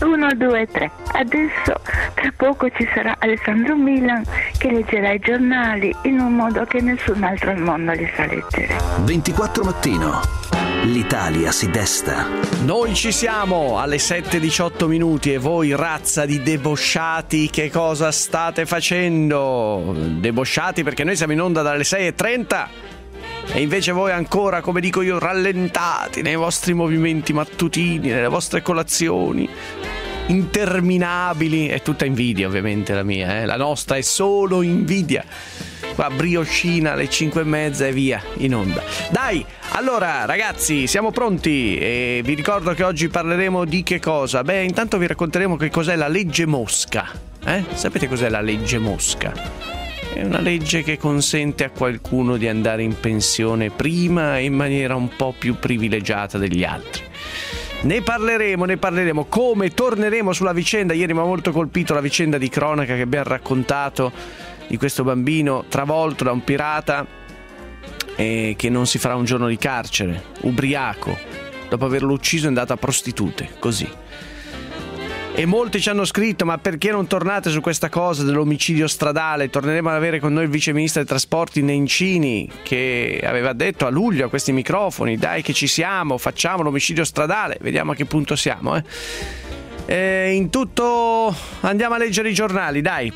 1, 2, 3. Adesso tra poco ci sarà Alessandro Milan che leggerà i giornali in un modo che nessun altro al mondo li sa leggere. 24 mattino. L'Italia si desta. Noi ci siamo alle 7:18 e voi, razza di debosciati, che cosa state facendo? Debosciati perché noi siamo in onda dalle 6:30 e invece voi ancora, come dico io, rallentati nei vostri movimenti mattutini, nelle vostre colazioni interminabili. È tutta invidia, ovviamente, la mia, la nostra è solo invidia. Qua brioscina alle 5:30 e via in onda. Dai, allora ragazzi, siamo pronti e vi ricordo che oggi parleremo di che cosa? Beh, intanto vi racconteremo che cos'è la legge Mosca. Sapete cos'è la legge Mosca? È una legge che consente a qualcuno di andare in pensione prima e in maniera un po' più privilegiata degli altri. Ne parleremo, come torneremo sulla vicenda. Ieri mi ha molto colpito la vicenda di cronaca che abbiamo raccontato di questo bambino travolto da un pirata e che non si farà un giorno di carcere, ubriaco, dopo averlo ucciso è andato a prostitute, così. E molti ci hanno scritto: ma perché non tornate su questa cosa dell'omicidio stradale? Torneremo ad avere con noi il vice ministro dei trasporti Nencini, che aveva detto a luglio a questi microfoni: dai che ci siamo, facciamo l'omicidio stradale. Vediamo a che punto siamo. In tutto andiamo a leggere i giornali, dai.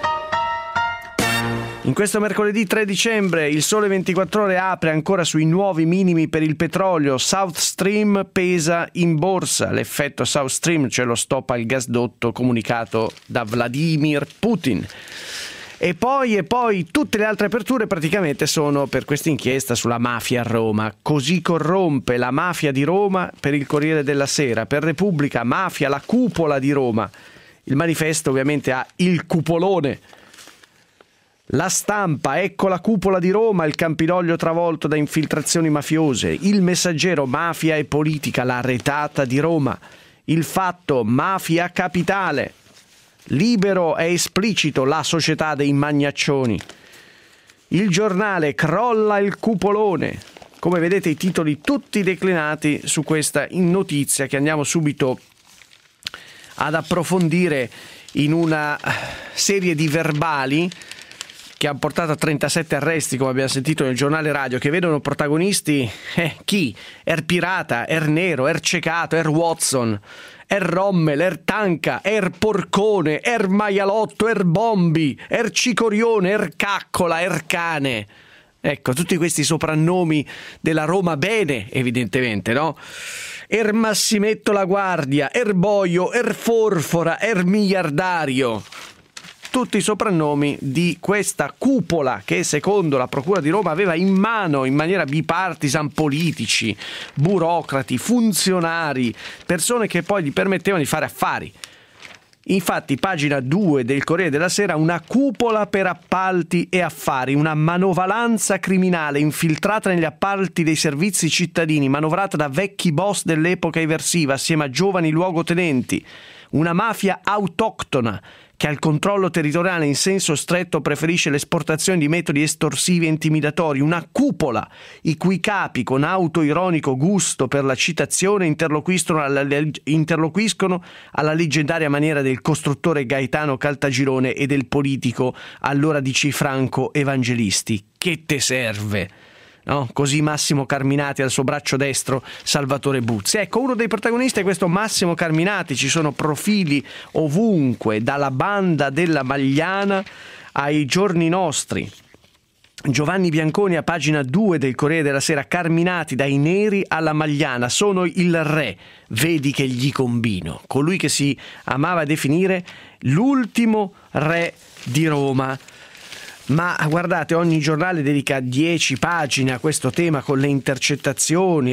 In questo mercoledì 3 dicembre il Sole 24 Ore apre ancora sui nuovi minimi per il petrolio. South Stream pesa in borsa. L'effetto South Stream, cioè lo stop al gasdotto comunicato da Vladimir Putin. E poi tutte le altre aperture praticamente sono per questa inchiesta sulla mafia a Roma. Così corrompe la mafia di Roma per il Corriere della Sera. Per Repubblica, mafia, la cupola di Roma. Il Manifesto ovviamente ha il cupolone. La Stampa, ecco la cupola di Roma, il Campidoglio travolto da infiltrazioni mafiose. Il Messaggero, mafia e politica, la retata di Roma. Il Fatto, mafia capitale. Libero è esplicito, la società dei magnaccioni. Il Giornale, crolla il cupolone. Come vedete i titoli tutti declinati su questa notizia che andiamo subito ad approfondire in una serie di verbali che ha portato a 37 arresti, come abbiamo sentito nel giornale radio, che vedono protagonisti chi? Pirata, Nero, Cecato, Watson, Rommel, Tanca, Porcone, Maialotto, Bombi, Cicorione, Caccola, Cane. Ecco, tutti questi soprannomi della Roma bene, evidentemente, no? Massimetto La Guardia, Boio, Forfora, Miliardario. Tutti i soprannomi di questa cupola che secondo la Procura di Roma aveva in mano in maniera bipartisan politici, burocrati, funzionari, persone che poi gli permettevano di fare affari. Infatti, pagina 2 del Corriere della Sera, una cupola per appalti e affari, una manovalanza criminale infiltrata negli appalti dei servizi cittadini, manovrata da vecchi boss dell'epoca eversiva assieme a giovani luogotenenti, una mafia autoctona che al controllo territoriale in senso stretto preferisce l'esportazione di metodi estorsivi e intimidatori, una cupola i cui capi con autoironico gusto per la citazione interloquiscono alla leggendaria maniera del costruttore Gaetano Caltagirone e del politico allora di Franco Evangelisti. Che te serve? No? Così Massimo Carminati al suo braccio destro Salvatore Buzzi. Ecco, uno dei protagonisti è questo Massimo Carminati. Ci sono profili ovunque, dalla banda della Magliana ai giorni nostri. Giovanni Bianconi a pagina 2 del Corriere della Sera: Carminati dai neri alla Magliana, sono il re, vedi che gli combino. Colui che si amava definire l'ultimo re di Roma. Ma guardate, ogni giornale dedica 10 pagine a questo tema con le intercettazioni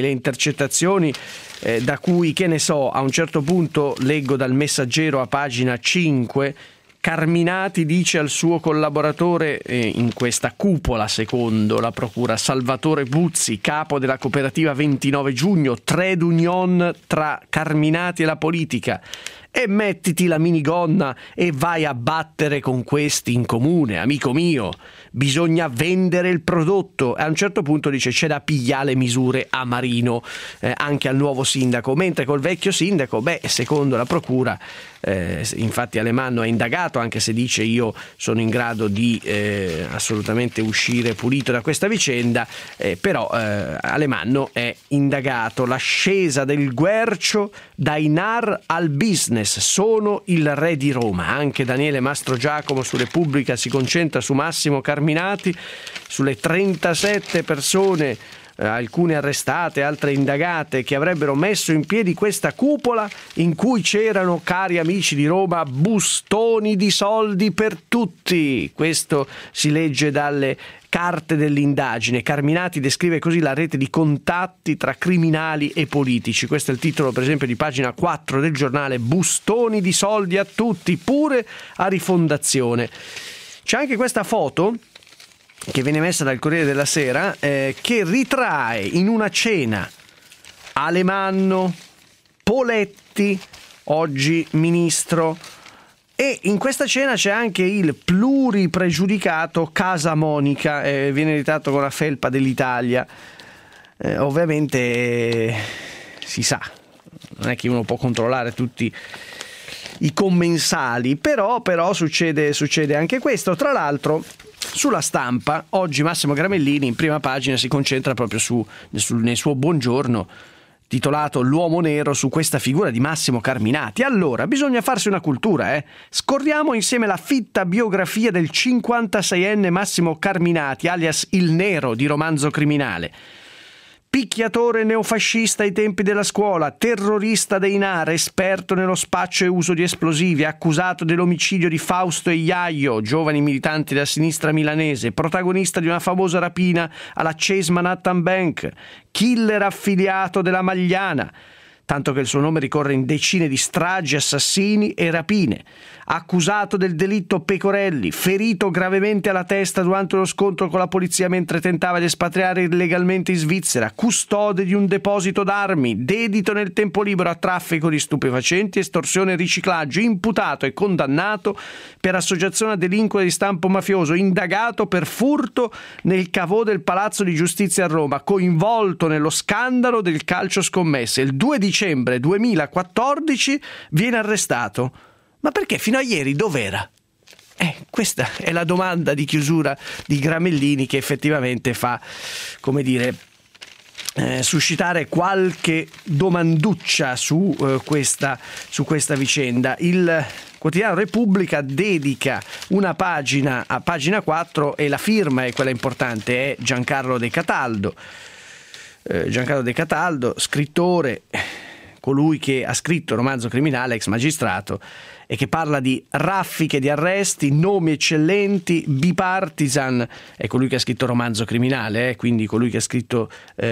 da cui, che ne so, a un certo punto leggo dal Messaggero a pagina 5, Carminati dice al suo collaboratore in questa cupola, secondo la procura, Salvatore Buzzi, capo della cooperativa 29 giugno, trade union tra Carminati e la politica. e mettiti la minigonna e vai a battere con questi in comune, amico mio. Bisogna vendere il prodotto. E a un certo punto dice c'è da pigliare le misure a Marino, anche al nuovo sindaco, mentre col vecchio sindaco, secondo la procura, infatti Alemanno è indagato, anche se dice io sono in grado di assolutamente uscire pulito da questa vicenda, però Alemanno è indagato. L'ascesa del Guercio dai NAR al business, sono il re di Roma. Anche Daniele Mastrogiacomo su Repubblica si concentra su Massimo Carminati, sulle 37 persone, alcune arrestate, altre indagate, che avrebbero messo in piedi questa cupola in cui c'erano, cari amici di Roma, bustoni di soldi per tutti. Questo si legge dalle carte dell'indagine. Carminati descrive così la rete di contatti tra criminali e politici. Questo è il titolo, per esempio, di pagina 4 del giornale: bustoni di soldi a tutti, pure a Rifondazione. C'è anche questa foto che viene messa dal Corriere della Sera, che ritrae in una cena Alemanno, Poletti, oggi ministro, e in questa cena c'è anche il pluripregiudicato Casamonica, viene ritratto con la felpa dell'Italia. Ovviamente si sa, non è che uno può controllare tutti i commensali, però succede anche questo. Tra l'altro, sulla Stampa oggi Massimo Gramellini in prima pagina si concentra proprio nel suo buongiorno, titolato L'uomo nero, su questa figura di Massimo Carminati. Allora, bisogna farsi una cultura, Scorriamo insieme la fitta biografia del 56enne Massimo Carminati, alias il Nero di Romanzo Criminale. Picchiatore neofascista ai tempi della scuola, terrorista dei NAR, esperto nello spaccio e uso di esplosivi, accusato dell'omicidio di Fausto e Iaio, giovani militanti della sinistra milanese, protagonista di una famosa rapina alla Chase Manhattan Bank, killer affiliato della Magliana, tanto che il suo nome ricorre in decine di stragi, assassini e rapine. Accusato del delitto Pecorelli, ferito gravemente alla testa durante uno scontro con la polizia mentre tentava di espatriare illegalmente in Svizzera, custode di un deposito d'armi, dedito nel tempo libero a traffico di stupefacenti, estorsione e riciclaggio, imputato e condannato per associazione a delinquere di stampo mafioso, indagato per furto nel cavò del Palazzo di Giustizia a Roma, coinvolto nello scandalo del calcio scommesse. Il 2 dicembre 2014 viene arrestato. Ma perché fino a ieri dov'era? Questa è la domanda di chiusura di Gramellini, che effettivamente fa, suscitare qualche domanduccia su questa vicenda. Il quotidiano Repubblica dedica una pagina a pagina 4, e la firma è quella importante, è Giancarlo De Cataldo. Giancarlo De Cataldo, scrittore, colui che ha scritto Romanzo Criminale, ex magistrato, e che parla di raffiche di arresti, nomi eccellenti, bipartisan. È colui che ha scritto Romanzo Criminale, quindi colui che ha scritto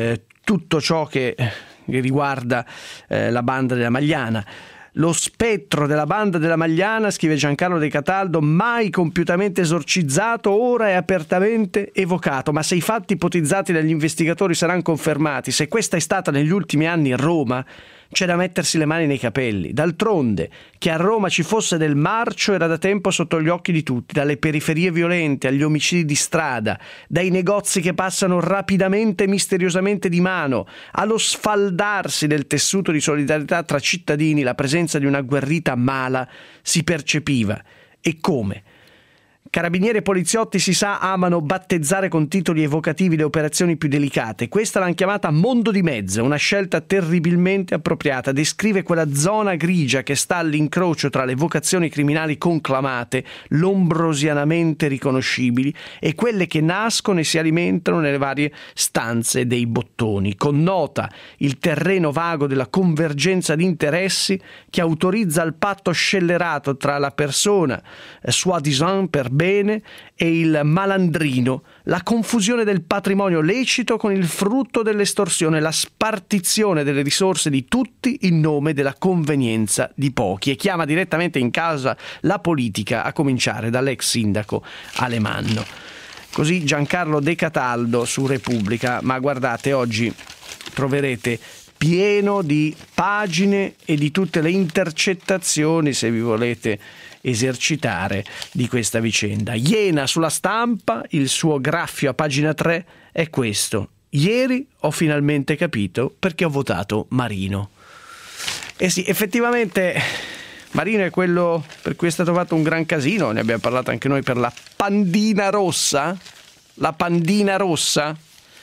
tutto ciò che riguarda la banda della Magliana. Lo spettro della banda della Magliana, scrive Giancarlo De Cataldo, mai compiutamente esorcizzato, ora è apertamente evocato. Ma se i fatti ipotizzati dagli investigatori saranno confermati, se questa è stata negli ultimi anni Roma, c'è da mettersi le mani nei capelli. D'altronde, che a Roma ci fosse del marcio era da tempo sotto gli occhi di tutti, dalle periferie violente agli omicidi di strada, dai negozi che passano rapidamente e misteriosamente di mano, allo sfaldarsi del tessuto di solidarietà tra cittadini. La presenza di una agguerrita mala si percepiva. E come? Carabinieri e poliziotti, si sa, amano battezzare con titoli evocativi le operazioni più delicate. Questa l'hanno chiamata mondo di mezzo, una scelta terribilmente appropriata. Descrive quella zona grigia che sta all'incrocio tra le vocazioni criminali conclamate, lombrosianamente riconoscibili, e quelle che nascono e si alimentano nelle varie stanze dei bottoni. Connota il terreno vago della convergenza di interessi che autorizza il patto scellerato tra la persona soi-disant per bene e il malandrino, la confusione del patrimonio lecito con il frutto dell'estorsione, la spartizione delle risorse di tutti in nome della convenienza di pochi, e chiama direttamente in causa la politica, a cominciare dall'ex sindaco Alemanno. Così Giancarlo De Cataldo su Repubblica. Ma guardate, oggi troverete pieno di pagine e di tutte le intercettazioni, se vi volete esercitare, di questa vicenda. Iena sulla Stampa, il suo graffio a pagina 3 è questo: ieri ho finalmente capito perché ho votato Marino. E sì, effettivamente Marino è quello per cui è stato fatto un gran casino, ne abbiamo parlato anche noi per la pandina rossa. La pandina rossa?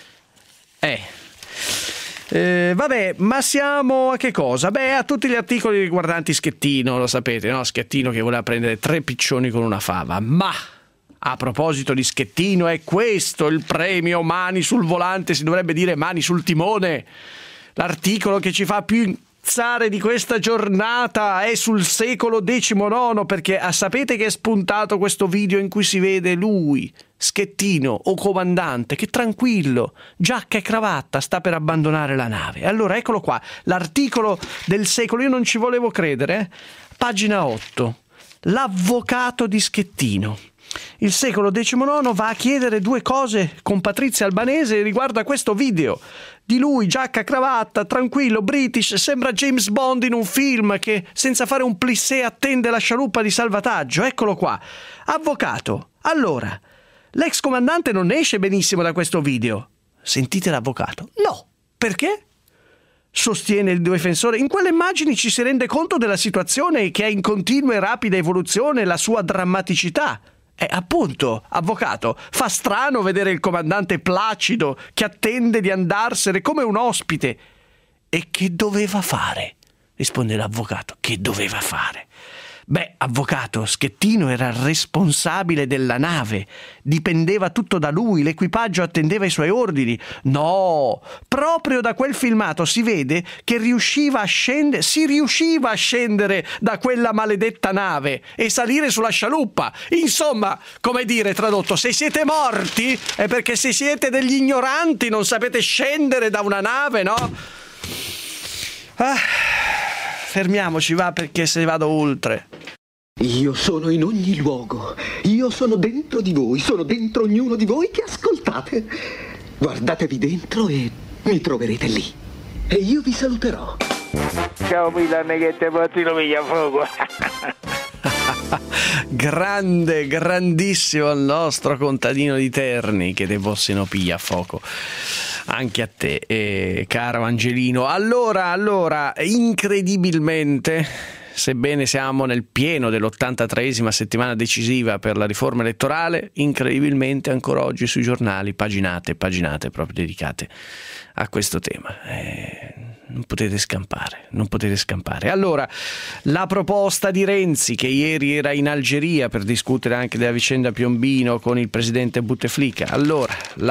Vabbè, ma siamo a che cosa? Beh, a tutti gli articoli riguardanti Schettino, lo sapete, no? Schettino che voleva prendere 3 piccioni con una fava. Ma a proposito di Schettino, è questo il premio Mani sul volante, si dovrebbe dire Mani sul timone. L'articolo che ci fa più impazzare di questa giornata è sul secolo XIX, perché sapete che è spuntato questo video in cui si vede lui, Schettino o comandante, che tranquillo, giacca e cravatta, sta per abbandonare la nave. Allora eccolo qua, l'articolo del secolo, io non ci volevo credere, pagina 8, l'avvocato di Schettino. Il secolo XIX va a chiedere 2 cose con Patrizia Albanese riguardo a questo video di lui, giacca, cravatta, tranquillo, British, sembra James Bond in un film che senza fare un plissé attende la scialuppa di salvataggio. Eccolo qua, avvocato. Allora, l'ex comandante non esce benissimo da questo video. Sentite l'avvocato. No, perché? Sostiene il difensore, in quelle immagini ci si rende conto della situazione che è in continua e rapida evoluzione, la sua drammaticità. Appunto, avvocato, fa strano vedere il comandante placido che attende di andarsene come un ospite. E che doveva fare? Risponde l'avvocato. Che doveva fare? Beh, avvocato, Schettino era responsabile della nave, dipendeva tutto da lui, l'equipaggio attendeva i suoi ordini. No, proprio da quel filmato si vede che si riusciva a scendere da quella maledetta nave e salire sulla scialuppa. Insomma, come dire, tradotto, se siete morti è perché se siete degli ignoranti non sapete scendere da una nave, no? Fermiamoci, va, perché se vado oltre. Io sono in ogni luogo, io sono dentro di voi, sono dentro ognuno di voi che ascoltate. Guardatevi dentro e mi troverete lì. E io vi saluterò. Ciao Milano, che te porti lo piglia fuoco. Grande, grandissimo il nostro contadino di Terni, che te possino piglia fuoco. Anche a te, caro Angelino. Allora, incredibilmente, sebbene siamo nel pieno dell'83esima settimana decisiva per la riforma elettorale, incredibilmente ancora oggi sui giornali paginate proprio dedicate a questo tema. Non potete scampare. Allora, la proposta di Renzi, che ieri era in Algeria per discutere anche della vicenda Piombino con il presidente Bouteflika. Allora,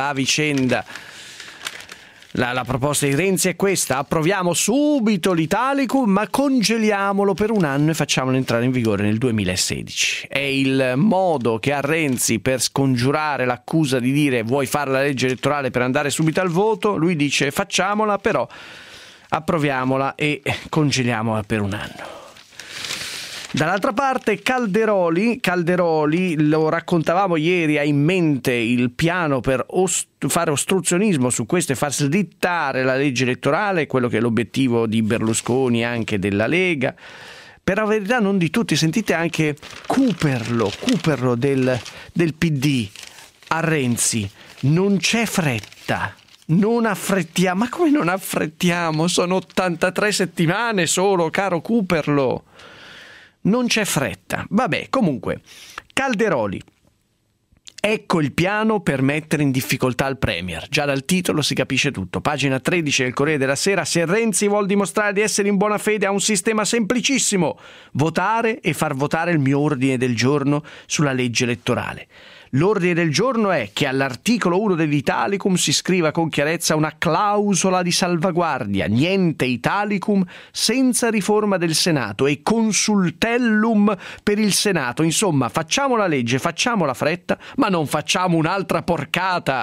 la proposta di Renzi è questa: approviamo subito l'Italicum, ma congeliamolo per 1 anno e facciamolo entrare in vigore nel 2016. È il modo che ha Renzi per scongiurare l'accusa di dire vuoi fare la legge elettorale per andare subito al voto. Lui dice facciamola, però approviamola e congeliamola per 1 anno. Dall'altra parte Calderoli, lo raccontavamo ieri, ha in mente il piano per fare ostruzionismo su questo e far slittare la legge elettorale, quello che è l'obiettivo di Berlusconi e anche della Lega. Per la verità non di tutti, sentite anche Cooperlo del PD a Renzi: non c'è fretta. Non affrettiamo. Ma come non affrettiamo? Sono 83 settimane solo, caro Cooperlo. Non c'è fretta. Vabbè, comunque, Calderoli. Ecco il piano per mettere in difficoltà il Premier. Già dal titolo si capisce tutto. Pagina 13 del Corriere della Sera. Se Renzi vuol dimostrare di essere in buona fede, ha un sistema semplicissimo: votare e far votare il mio ordine del giorno sulla legge elettorale. L'ordine del giorno è che all'articolo 1 dell'Italicum si scriva con chiarezza una clausola di salvaguardia: niente Italicum senza riforma del Senato e consultellum per il Senato. Insomma, facciamo la legge, facciamo la fretta, ma non facciamo un'altra porcata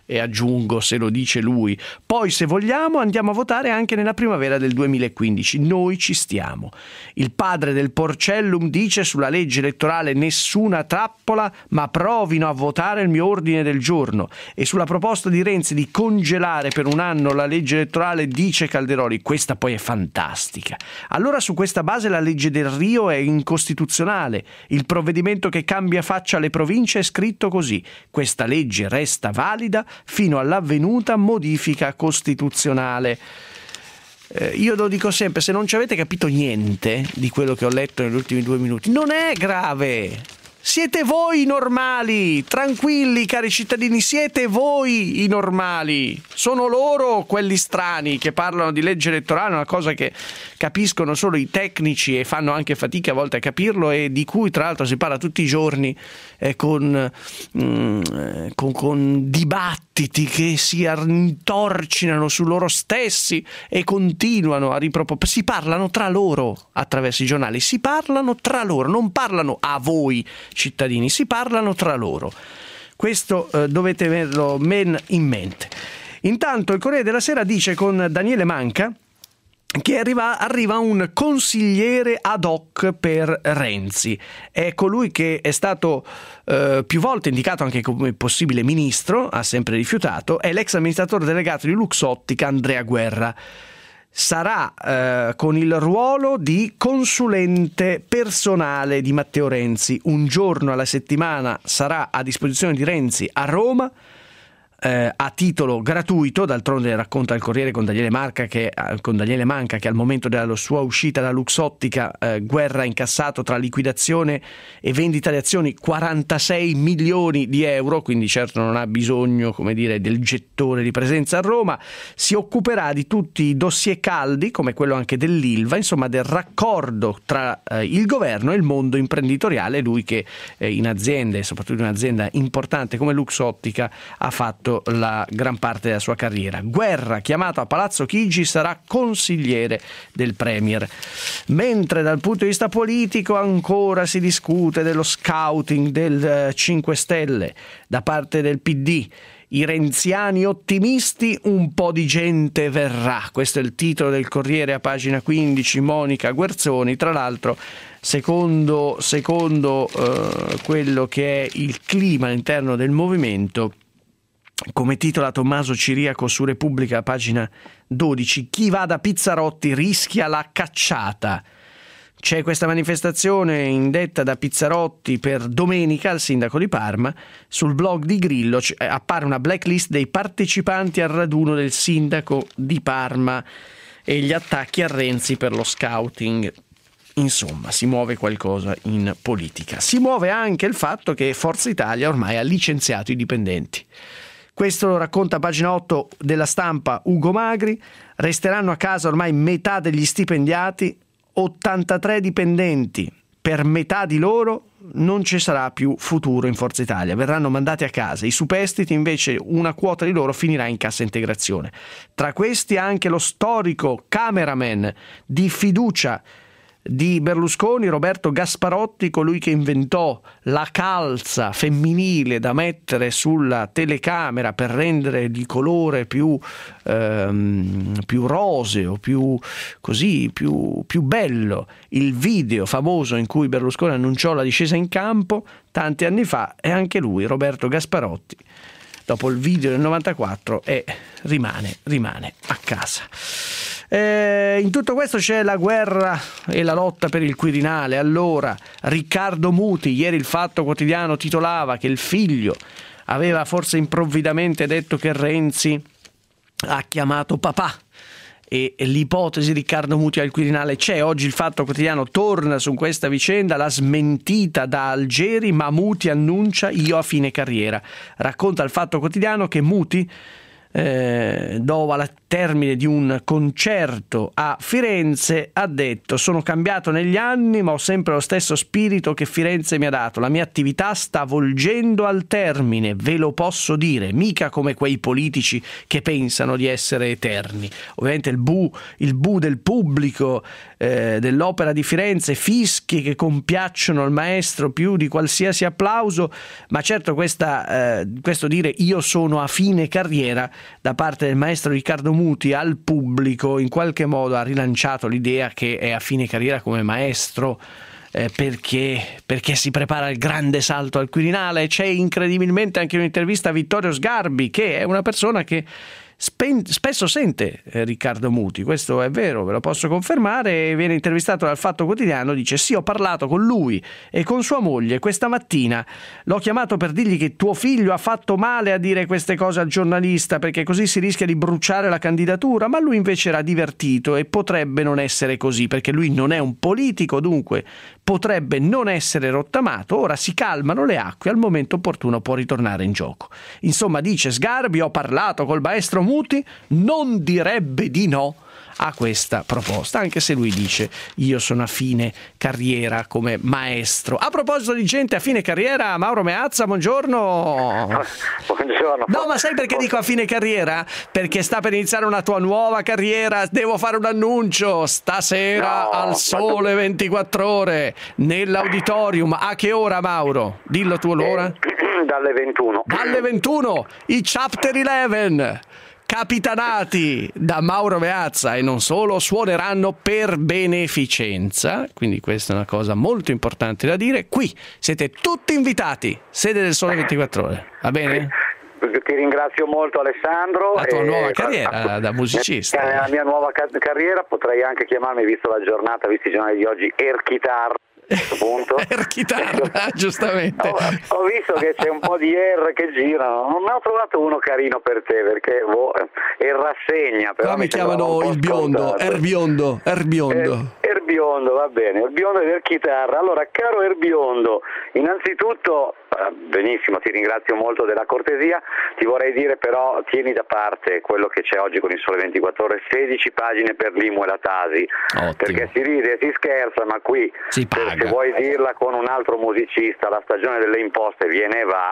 e aggiungo se lo dice lui. Poi se vogliamo andiamo a votare anche nella primavera del 2015, noi ci stiamo. Il padre del Porcellum dice sulla legge elettorale nessuna trappola, ma provino a votare il mio ordine del giorno. E sulla proposta di Renzi di congelare per un anno la legge elettorale dice Calderoli, questa poi è fantastica. Allora su questa base la legge del Rio è incostituzionale. Il provvedimento che cambia faccia alle province è scritto così: questa legge resta valida fino all'avvenuta modifica costituzionale. Io lo dico sempre, se non ci avete capito niente di quello che ho letto negli ultimi 2 minuti, non è grave. Siete voi i normali, tranquilli cari cittadini, siete voi i normali. Sono loro quelli strani che parlano di legge elettorale, una cosa che capiscono solo i tecnici e fanno anche fatica a volte a capirlo, e di cui tra l'altro si parla tutti i giorni con dibattiti che si intorcinano su loro stessi e continuano a riproporre. Si parlano tra loro attraverso i giornali, si parlano tra loro, non parlano a voi cittadini, si parlano tra loro. Questo dovete averlo in mente. Intanto il Corriere della Sera dice con Daniele Manca che arriva un consigliere ad hoc per Renzi. È colui che è stato più volte indicato anche come possibile ministro, ha sempre rifiutato, è l'ex amministratore delegato di Luxottica Andrea Guerra. Sarà con il ruolo di consulente personale di Matteo Renzi. Un giorno alla settimana sarà a disposizione di Renzi a Roma, a titolo gratuito. D'altronde racconta il Corriere con Daniele Manca che al momento della sua uscita da Luxottica Guerra ha incassato tra liquidazione e vendita di azioni 46 milioni di euro, quindi certo non ha bisogno, come dire, del gettone di presenza a Roma. Si occuperà di tutti i dossier caldi, come quello anche dell'Ilva, insomma del raccordo tra il governo e il mondo imprenditoriale, lui che in aziende, soprattutto in un'azienda importante come Luxottica, ha fatto la gran parte della sua carriera. Guerra, chiamato a Palazzo Chigi, sarà consigliere del Premier. Mentre dal punto di vista politico ancora si discute dello scouting del 5 Stelle da parte del PD. I renziani ottimisti, un po' di gente verrà. Questo è il titolo del Corriere a pagina 15, Monica Guerzoni. Tra l'altro, secondo quello che è il clima all'interno del movimento, come titola Tommaso Ciriaco su Repubblica, pagina 12, chi va da Pizzarotti rischia la cacciata. C'è questa manifestazione indetta da Pizzarotti per domenica al sindaco di Parma. Sul blog di Grillo appare una blacklist dei partecipanti al raduno del sindaco di Parma e gli attacchi a Renzi per lo scouting. Insomma, si muove qualcosa in politica. Si muove anche il fatto che Forza Italia ormai ha licenziato i dipendenti. Questo lo racconta a pagina 8 della Stampa Ugo Magri. Resteranno a casa ormai metà degli stipendiati, 83 dipendenti. Per metà di loro non ci sarà più futuro in Forza Italia, verranno mandati a casa. I superstiti invece, una quota di loro finirà in cassa integrazione. Tra questi anche lo storico cameraman di fiducia di Berlusconi, Roberto Gasparotti, colui che inventò la calza femminile da mettere sulla telecamera per rendere di colore più roseo, più bello il video famoso in cui Berlusconi annunciò la discesa in campo tanti anni fa. E anche lui, Roberto Gasparotti, dopo il video del 94 rimane a casa. In tutto questo c'è la guerra e la lotta per il Quirinale. Allora, Riccardo Muti, ieri il Fatto Quotidiano titolava che il figlio aveva forse improvvidamente detto che Renzi ha chiamato papà, e l'ipotesi Riccardo Muti al Quirinale c'è. Oggi il Fatto Quotidiano torna su questa vicenda, la smentita da Algeri, ma Muti annuncia io a fine carriera. Racconta il Fatto Quotidiano che Muti, dopo termine di un concerto a Firenze, ha detto: sono cambiato negli anni ma ho sempre lo stesso spirito che Firenze mi ha dato, la mia attività sta volgendo al termine, ve lo posso dire, mica come quei politici che pensano di essere eterni. Ovviamente il bu del pubblico dell'Opera di Firenze, fischi che compiacciono il maestro più di qualsiasi applauso, ma certo questo dire io sono a fine carriera da parte del maestro Riccardo Muti al pubblico in qualche modo ha rilanciato l'idea che è a fine carriera come maestro perché si prepara il grande salto al Quirinale. C'è incredibilmente anche un'intervista a Vittorio Sgarbi, che è una persona che spesso sente Riccardo Muti, questo è vero, ve lo posso confermare. Viene intervistato dal Fatto Quotidiano, dice: sì, ho parlato con lui e con sua moglie questa mattina, l'ho chiamato per dirgli che tuo figlio ha fatto male a dire queste cose al giornalista perché così si rischia di bruciare la candidatura, ma lui invece era divertito e potrebbe non essere così perché lui non è un politico, dunque potrebbe non essere rottamato, ora si calmano le acque, al momento opportuno può ritornare in gioco. Insomma, dice Sgarbi, ho parlato col maestro Muti, non direbbe di no a questa proposta, anche se lui dice io sono a fine carriera come maestro. A proposito di gente a fine carriera, Mauro Meazza, buongiorno. Buongiorno. No, ma sai perché dico a fine carriera? Perché sta per iniziare una tua nuova carriera, devo fare un annuncio stasera al Sole 24 Ore nell'auditorium. A che ora, Mauro? Dillo tu l'ora. Dalle 21. Dalle 21 i Chapter 11 capitanati da Mauro Meazza e non solo suoneranno per beneficenza, quindi questa è una cosa molto importante da dire. Qui siete tutti invitati, sede del Sole 24 Ore, va bene? Ti ringrazio molto, Alessandro. La tua nuova carriera da musicista. La mia nuova carriera, potrei anche chiamarmi, visto la giornata, visto i giornali di oggi, Air Chitarra. Punto. Air Chitarra, giustamente. Ho visto che c'è un po' di air che girano, non ne ho trovato uno carino per te perché Air Rassegna, però mi chiamano il biondo, Air Biondo. Air Biondo, va bene, Air Biondo ed Air Chitarra. Allora, caro Air Biondo, innanzitutto benissimo, ti ringrazio molto della cortesia, ti vorrei dire però tieni da parte quello che c'è oggi con il Sole 24 Ore, 16 pagine per l'IMU e la Tasi. Ottimo. Perché si ride e si scherza, ma qui si paga. Se vuoi dirla con un altro musicista, la stagione delle imposte viene e va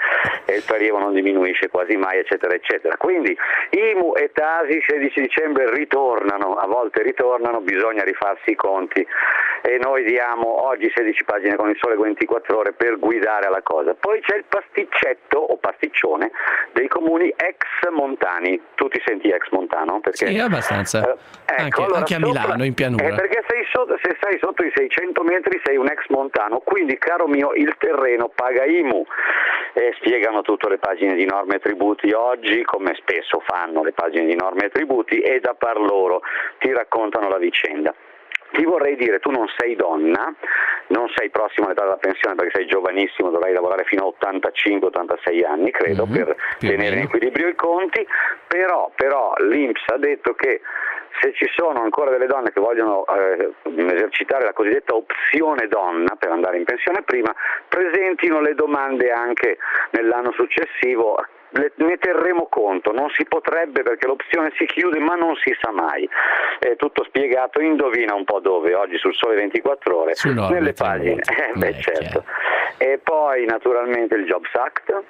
e il prelievo non diminuisce quasi mai, eccetera eccetera. Quindi IMU e Tasi 16 dicembre ritornano, a volte ritornano, bisogna rifarsi i conti e noi diamo oggi 16 pagine con il Sole 24 Ore per guidare alla cosa. Poi c'è il pasticcetto o pasticcione dei comuni ex montani. Tu ti senti ex montano? Perché, sì, abbastanza. Ecco, anche a Milano, in pianura. Perché se sei sotto i 600 metri sei un ex montano, quindi caro mio il terreno paga IMU. Spiegano tutto le pagine di norme e tributi oggi, come spesso fanno le pagine di norme e tributi, e da par loro ti raccontano la vicenda. Ti vorrei dire, tu non sei donna, non sei prossimo all'età della pensione perché sei giovanissimo, dovrai lavorare fino a 85-86 anni, credo, per tenere in equilibrio i conti, però l'INPS ha detto che se ci sono ancora delle donne che vogliono esercitare la cosiddetta opzione donna per andare in pensione prima, presentino le domande anche nell'anno successivo. Ne terremo conto, non si potrebbe perché l'opzione si chiude ma non si sa mai, è tutto spiegato, indovina un po' dove, oggi sul Sole 24 Ore, nelle pagine, certo. E poi naturalmente il Jobs Act,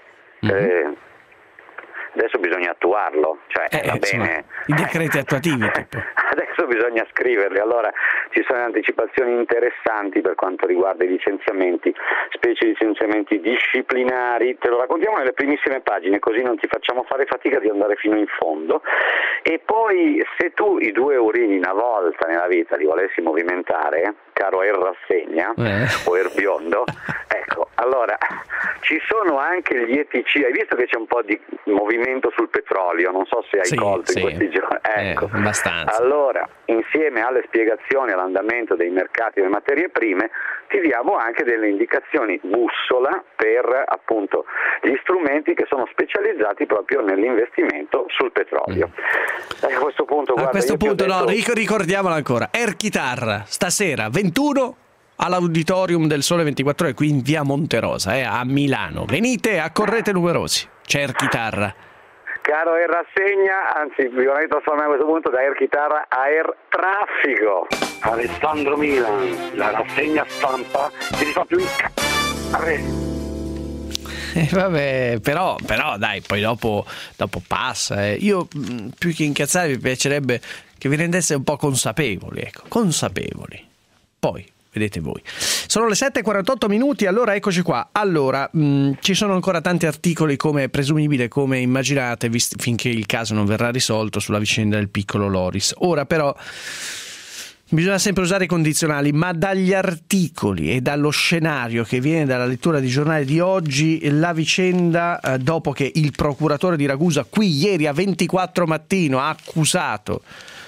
adesso bisogna attuarlo, cioè va bene. I decreti attuativi tipo. Adesso bisogna scriverli, allora ci sono anticipazioni interessanti per quanto riguarda i licenziamenti, specie licenziamenti disciplinari, te lo raccontiamo nelle primissime pagine così non ti facciamo fare fatica di andare fino in fondo. E poi se tu i 2 eurini una volta nella vita li volessi movimentare, caro Air Rassegna o Air Biondo, ecco, allora ci sono anche gli ETC, hai visto che c'è un po' di movimento sul petrolio, non so se hai colto in questi giorni, ecco, abbastanza. Allora, insieme alle spiegazioni all'andamento dei mercati delle materie prime, ti diamo anche delle indicazioni bussola per appunto gli strumenti che sono specializzati proprio nell'investimento sul petrolio. A questo punto, ricordiamolo ancora, Air Chitarra, stasera 21 all'auditorium del Sole 24 Ore, qui in via Monterosa, a Milano. Venite, accorrete numerosi, c'è Air Chitarra. Caro Air Rassegna, anzi vi vorrei trasformare a questo punto da Air Chitarra a Air Traffico. Alessandro Milan, la rassegna stampa si rifà più Vabbè, però dai, poi dopo passa. Io più che incazzare mi piacerebbe che vi rendesse un po' consapevoli, ecco, consapevoli. Poi vedete voi. Sono le 7:48, allora eccoci qua. Allora, ci sono ancora tanti articoli, come è presumibile, come immaginate, finché il caso non verrà risolto, sulla vicenda del piccolo Loris. Ora però bisogna sempre usare i condizionali, ma dagli articoli e dallo scenario che viene dalla lettura di giornali di oggi, la vicenda, dopo che il procuratore di Ragusa qui ieri a 24 mattino ha accusato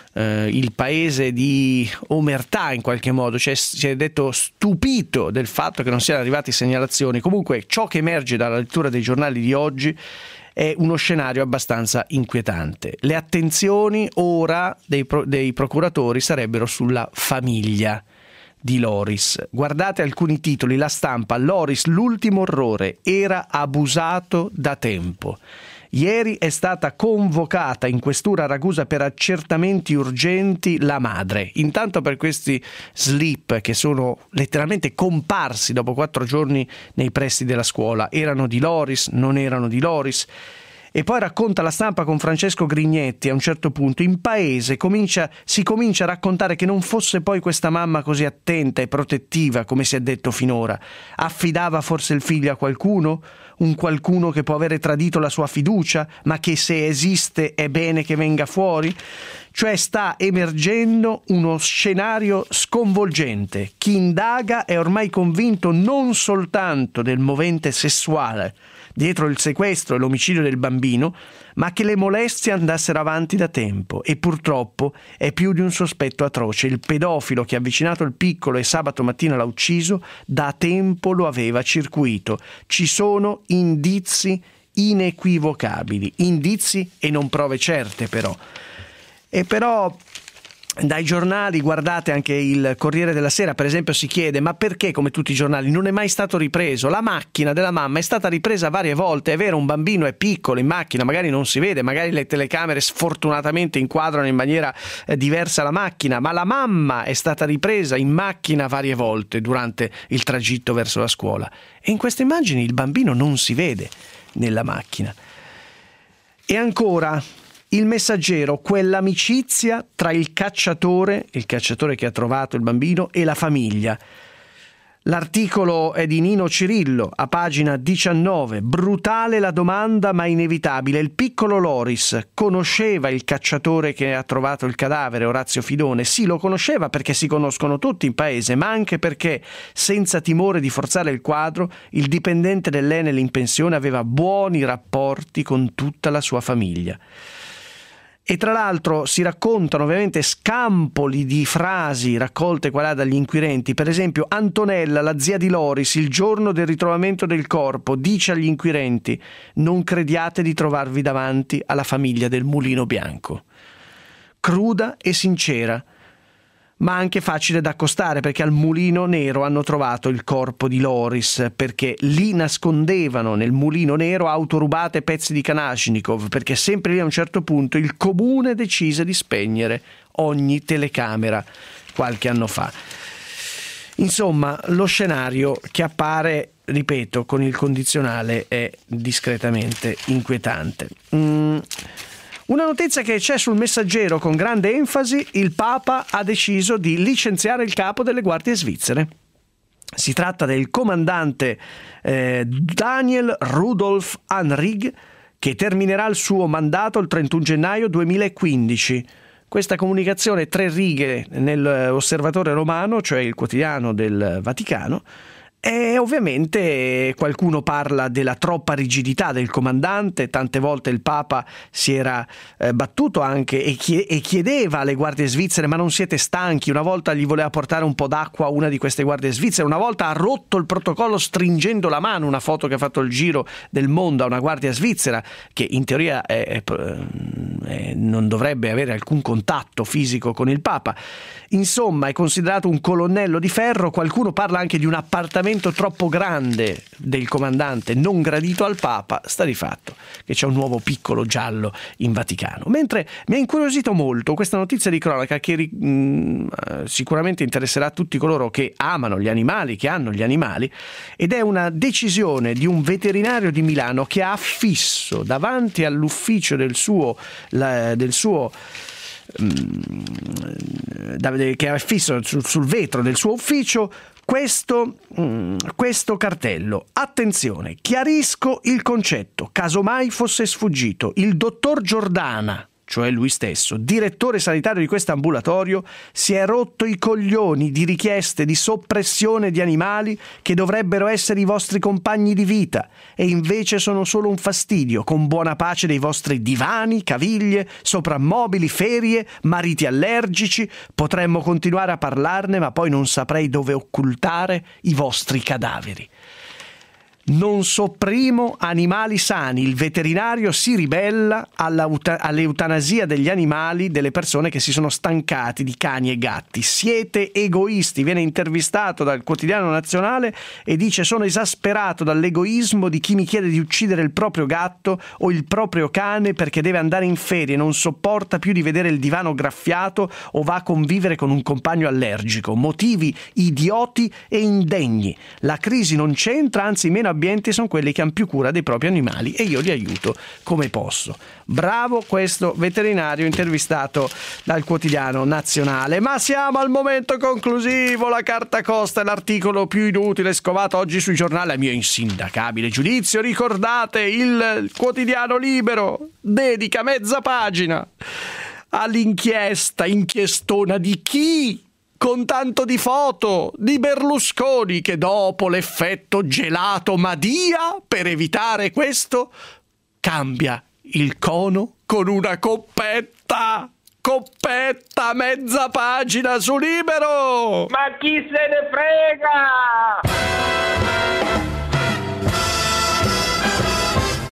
il paese di omertà in qualche modo, cioè si è detto stupito del fatto che non siano arrivate segnalazioni. Comunque ciò che emerge dalla lettura dei giornali di oggi è uno scenario abbastanza inquietante. Le attenzioni ora dei procuratori sarebbero sulla famiglia di Loris. Guardate alcuni titoli, La Stampa: Loris, l'ultimo orrore, era abusato da tempo. Ieri è stata convocata in questura a Ragusa per accertamenti urgenti la madre. Intanto per questi slip che sono letteralmente comparsi dopo 4 giorni nei pressi della scuola. Erano di Loris? Non erano di Loris? E poi racconta La Stampa con Francesco Grignetti, a un certo punto in paese si comincia a raccontare che non fosse poi questa mamma così attenta e protettiva come si è detto finora. Affidava forse il figlio a qualcuno? Un qualcuno che può avere tradito la sua fiducia, ma che se esiste è bene che venga fuori? Cioè sta emergendo uno scenario sconvolgente. Chi indaga è ormai convinto non soltanto del movente sessuale dietro il sequestro e l'omicidio del bambino, ma che le molestie andassero avanti da tempo, e purtroppo è più di un sospetto atroce. Il pedofilo che ha avvicinato il piccolo e sabato mattina l'ha ucciso, da tempo lo aveva circuito. Ci sono indizi inequivocabili, indizi e non prove certe però. E però dai giornali, guardate anche il Corriere della Sera per esempio, si chiede ma perché, come tutti i giornali, non è mai stato ripreso? La macchina della mamma è stata ripresa varie volte, è vero, un bambino è piccolo in macchina, magari non si vede, magari le telecamere sfortunatamente inquadrano in maniera diversa la macchina, ma la mamma è stata ripresa in macchina varie volte durante il tragitto verso la scuola, e in queste immagini il bambino non si vede nella macchina. E ancora Il Messaggero, quell'amicizia tra il cacciatore che ha trovato il bambino, e la famiglia. L'articolo è di Nino Cirillo, a pagina 19. Brutale la domanda ma inevitabile. Il piccolo Loris conosceva il cacciatore che ha trovato il cadavere, Orazio Fidone? Sì, lo conosceva perché si conoscono tutti in paese, ma anche perché, senza timore di forzare il quadro, il dipendente dell'Enel in pensione aveva buoni rapporti con tutta la sua famiglia. E tra l'altro si raccontano ovviamente scampoli di frasi raccolte qua là dagli inquirenti. Per esempio Antonella, la zia di Loris, il giorno del ritrovamento del corpo, dice agli inquirenti: non crediate di trovarvi davanti alla famiglia del Mulino Bianco. Cruda e sincera, ma anche facile da accostare, perché al Mulino Nero hanno trovato il corpo di Loris, perché lì nascondevano nel Mulino Nero auto rubate e pezzi di Kalashnikov, perché sempre lì a un certo punto il comune decise di spegnere ogni telecamera qualche anno fa. Insomma, lo scenario che appare, ripeto, con il condizionale è discretamente inquietante. Una notizia che c'è sul Messaggero con grande enfasi: il Papa ha deciso di licenziare il capo delle guardie svizzere. Si tratta del comandante Daniel Rudolf Anrig, che terminerà il suo mandato il 31 gennaio 2015. Questa comunicazione, 3 righe nell'Osservatore Romano, cioè il quotidiano del Vaticano. E ovviamente qualcuno parla della troppa rigidità del comandante. Tante volte il Papa si era battuto anche e chiedeva alle guardie svizzere: ma non siete stanchi? Una volta gli voleva portare un po' d'acqua a una di queste guardie svizzere, una volta ha rotto il protocollo stringendo la mano, una foto che ha fatto il giro del mondo, a una guardia svizzera che in teoria non dovrebbe avere alcun contatto fisico con il Papa. Insomma, è considerato un colonnello di ferro. Qualcuno parla anche di un appartamento l'appuntamento troppo grande del comandante non gradito al Papa, sta di fatto che c'è un nuovo piccolo giallo in Vaticano. Mentre mi ha incuriosito molto questa notizia di cronaca che sicuramente interesserà tutti coloro che amano gli animali, che hanno gli animali, ed è una decisione di un veterinario di Milano che ha affisso davanti all'ufficio che ha affisso sul vetro del suo ufficio questo cartello: attenzione, chiarisco il concetto, caso mai fosse sfuggito, il dottor Giordana, cioè lui stesso, direttore sanitario di questo ambulatorio, si è rotto i coglioni di richieste di soppressione di animali che dovrebbero essere i vostri compagni di vita e invece sono solo un fastidio, con buona pace dei vostri divani, caviglie, soprammobili, ferie, mariti allergici. Potremmo continuare a parlarne, ma poi non saprei dove occultare i vostri cadaveri. Non sopprimo animali sani. Il veterinario si ribella all'eutanasia degli animali, delle persone che si sono stancati di cani e gatti. Siete egoisti. Viene intervistato dal Quotidiano Nazionale e dice: sono esasperato dall'egoismo di chi mi chiede di uccidere il proprio gatto o il proprio cane perché deve andare in ferie, non sopporta più di vedere il divano graffiato o va a convivere con un compagno allergico. Motivi idioti e indegni. La crisi non c'entra, anzi meno ambienti sono quelli che hanno più cura dei propri animali e io li aiuto come posso. Bravo questo veterinario intervistato dal Quotidiano Nazionale. Ma siamo al momento conclusivo. La carta costa è l'articolo più inutile scovato oggi sui giornali a mio insindacabile giudizio. Ricordate, il Quotidiano Libero dedica mezza pagina inchiestona di chi? Con tanto di foto di Berlusconi che dopo l'effetto gelato Madia, per evitare questo, cambia il cono con una coppetta, mezza pagina su Libero! Ma chi se ne frega?